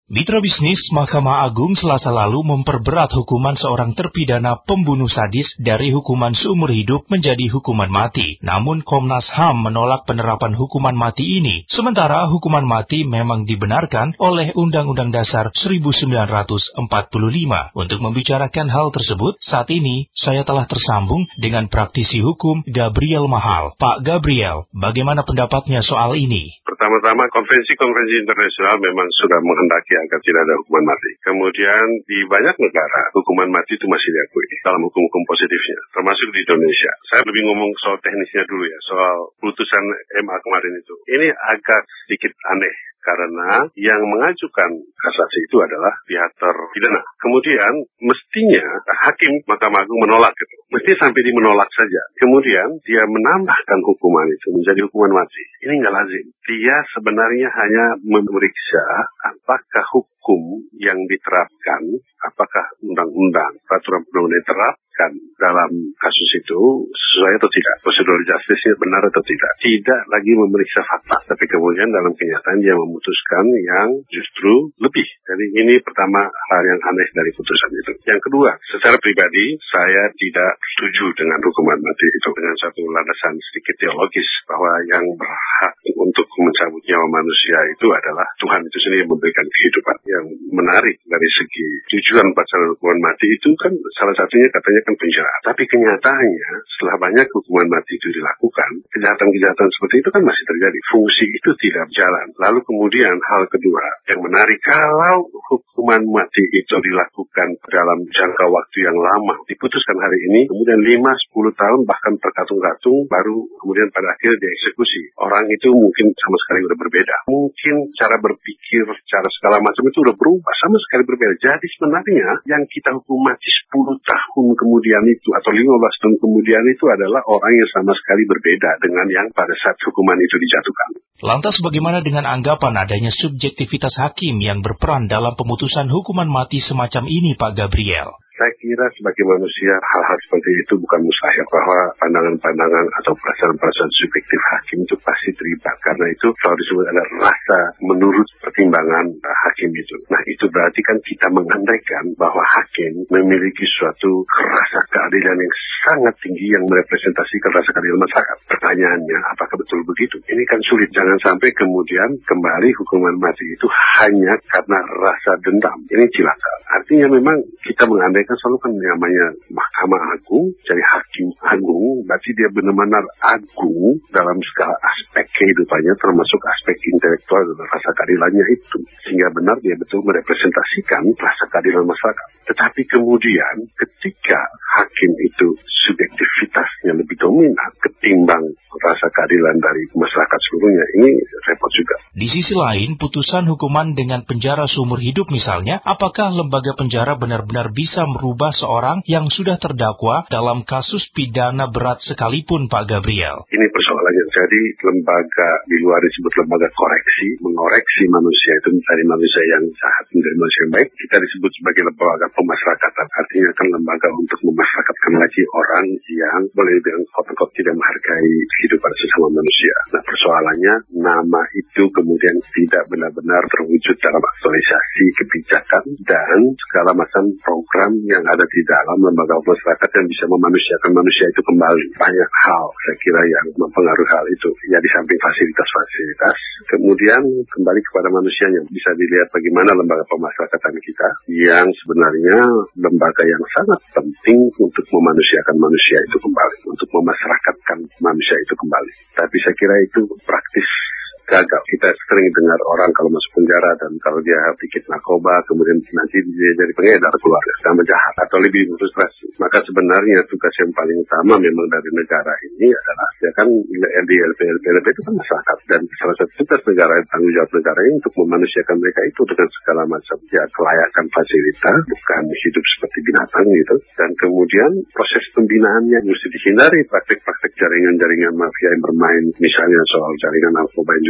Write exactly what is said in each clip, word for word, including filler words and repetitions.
Mitra bisnis Mahkamah Agung Selasa lalu memperberat hukuman seorang terpidana pembunuh sadis dari hukuman seumur hidup menjadi hukuman mati. Namun Komnas H A M menolak penerapan hukuman mati ini. Sementara hukuman mati memang dibenarkan oleh Undang-Undang Dasar seribu sembilan ratus empat puluh lima. Untuk membicarakan hal tersebut, saat ini saya telah tersambung dengan praktisi hukum Gabriel Mahal. Pak Gabriel, bagaimana pendapatnya soal ini? Pertama-tama, konvensi-konvensi internasional memang sudah menghendaki agar tidak ada hukuman mati. Kemudian di banyak negara, hukuman mati itu masih diakui dalam hukum-hukum positifnya, termasuk di Indonesia. Saya lebih ngomong soal teknisnya dulu ya, soal putusan M A kemarin itu. Ini agak sedikit aneh, karena yang mengajukan kasasi itu adalah pihak terpidana. Kemudian mestinya hakim Mahkamah Agung menolak itu. Mesti sampai di menolak saja. Kemudian dia menambahkan hukuman itu menjadi hukuman mati. Ini nggak lazim. Dia sebenarnya hanya memeriksa apakah hukum yang diterapkan, apakah undang-undang, peraturan perundang-undang diterapkan dalam kasus itu sesuai atau tidak, prosedur justice-nya benar atau tidak. Tidak lagi memeriksa fakta, tapi kemudian dalam kenyataan dia memutuskan yang justru lebih. Jadi ini pertama hal yang aneh dari putusan itu. Yang kedua, secara pribadi saya tidak setuju dengan hukuman mati itu dengan satu landasan sedikit teologis bahwa yang berhak untuk mencabut nyawa manusia itu adalah Tuhan itu sendiri yang memberikan kehidupan. Yang menarik dari segi tujuan pelaksanaan hukuman mati itu kan salah satunya katanya kan penjara. Tapi kenyataannya setelah banyak hukuman mati itu dilakukan, kejahatan-kejahatan seperti itu kan masih terjadi. Fungsi itu tidak berjalan. Lalu kemudian hal kedua yang menarik, kalau hukuman mati itu dilakukan dalam jangka waktu yang lama, diputuskan hari ini, kemudian lima sampai sepuluh tahun bahkan terkatung-katung, baru kemudian pada akhirnya dieksekusi. Orang itu mungkin sama sekali udah berbeda. Mungkin cara berpikir, cara segala macam itu udah berubah, sama sekali berbeda. Jadi sebenarnya yang kita hukum mati sepuluh tahun kemudian itu, atau lima belas tahun kemudian itu adalah orang yang sama sekali berbeda dengan yang pada saat hukuman itu dijatuhkan. Lantas bagaimana dengan anggapan adanya subjektivitas hakim yang berperan dalam pemutusan hukuman mati semacam ini, Pak Gabriel? Saya kira sebagai manusia hal-hal seperti itu bukan mustahil, bahwa pandangan-pandangan atau perasaan-perasaan subjektif hakim itu pasti terlibat, karena itu kalau disebut ada rasa menurut pertimbangan hakim itu. Nah itu berarti kan kita mengandaikan bahwa hakim memiliki suatu rasa keadilan yang sangat tinggi yang merepresentasikan rasa keadilan masyarakat. Pertanyaannya, apakah betul begitu? Ini kan sulit. Jangan sampai kemudian kembali hukuman mati itu hanya karena rasa dendam. Ini cilaka. Artinya memang kita mengandaikan kan selalu kan namanya Mahkamah Agung, jadi hakim agung, berarti dia benar-benar agung dalam segala aspek kehidupannya, termasuk aspek intelektual dan rasa keadilannya itu. Sehingga benar dia betul merepresentasikan rasa keadilan masyarakat. Tetapi kemudian ketika hakim itu subjektivitasnya lebih dominan ketimbang rasa keadilan dari masyarakat seluruhnya, ini repot juga. Di sisi lain, putusan hukuman dengan penjara seumur hidup misalnya, apakah lembaga penjara benar-benar bisa merubah seorang yang sudah terdakwa dalam kasus pidana berat sekalipun, Pak Gabriel? Ini persoalannya. Jadi lembaga di luar disebut lembaga koreksi, mengoreksi manusia itu dari manusia yang jahat menjadi manusia yang baik. Kita disebut sebagai lembaga pemasyarakatan. Artinya kan lembaga untuk memasyarakatkan lagi orang yang boleh dibilang quote-unquote tidak menghargai kehidupan sesama manusia. Nah persoalannya, nama itu kemudian tidak benar-benar terwujud dalam aktualisasi kebijakan dan segala macam program yang ada di dalam lembaga masyarakat yang bisa memanusiakan manusia itu kembali. Banyak hal saya kira yang mempengaruhi hal itu. Ya di samping fasilitas-fasilitas, kemudian kembali kepada manusianya. Bisa dilihat bagaimana lembaga pemasyarakatan kita yang sebenarnya lembaga yang sangat penting untuk memanusiakan manusia itu kembali, untuk memasyarakatkan manusia itu kembali. Tapi saya kira itu praktis gagal. Kita sering dengar orang kalau masuk penjara dan kalau dia bikin narkoba, kemudian nanti dia jadi pengedar keluar, tambah jahat atau lebih frustrasi. Maka sebenarnya tugas yang paling utama memang dari negara ini adalah ya kan L D L P L P L P itu kan masyarakat, dan salah satu tugas negara, tanggung jawab negara ini untuk memanusiakan mereka itu dengan segala macam ya kelayakan fasilitas, bukan hidup seperti binatang gitu. Dan kemudian proses pembinaannya mesti dihindari praktek-praktek jaringan-jaringan mafia yang bermain, misalnya soal jaringan narkoba yang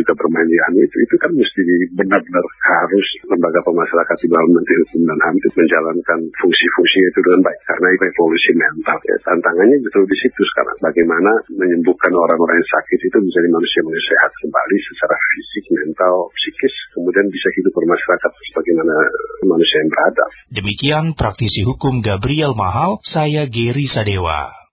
juga bermain di anu itu, itu kan mesti benar-benar harus lembaga pemasarakatan di bawah Menteri Hukum dan H A M itu menjalankan fungsi-fungsinya itu dengan baik. Karena itu revolusi mental. Ya, tantangannya betul di situ sekarang. Bagaimana menyembuhkan orang-orang yang sakit itu menjadi manusia-manusia sehat kembali secara fisik, mental, psikis, kemudian bisa hidup bermasyarakat sebagaimana manusia yang beradab. Demikian praktisi hukum Gabriel Mahal, saya Geri Sadewa.